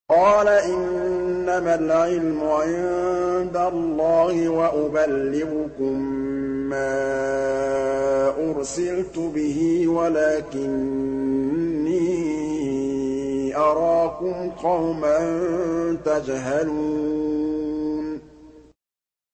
قَالَ إِنَّمَا الْعِلْمُ عِندَ اللَّهِ وَأُبَلِّغُكُم مَّا أُرْسِلْتُ بِهِ وَلَٰكِنِّي أَرَاكُمْ قَوْمًا تَجْهَلُونَ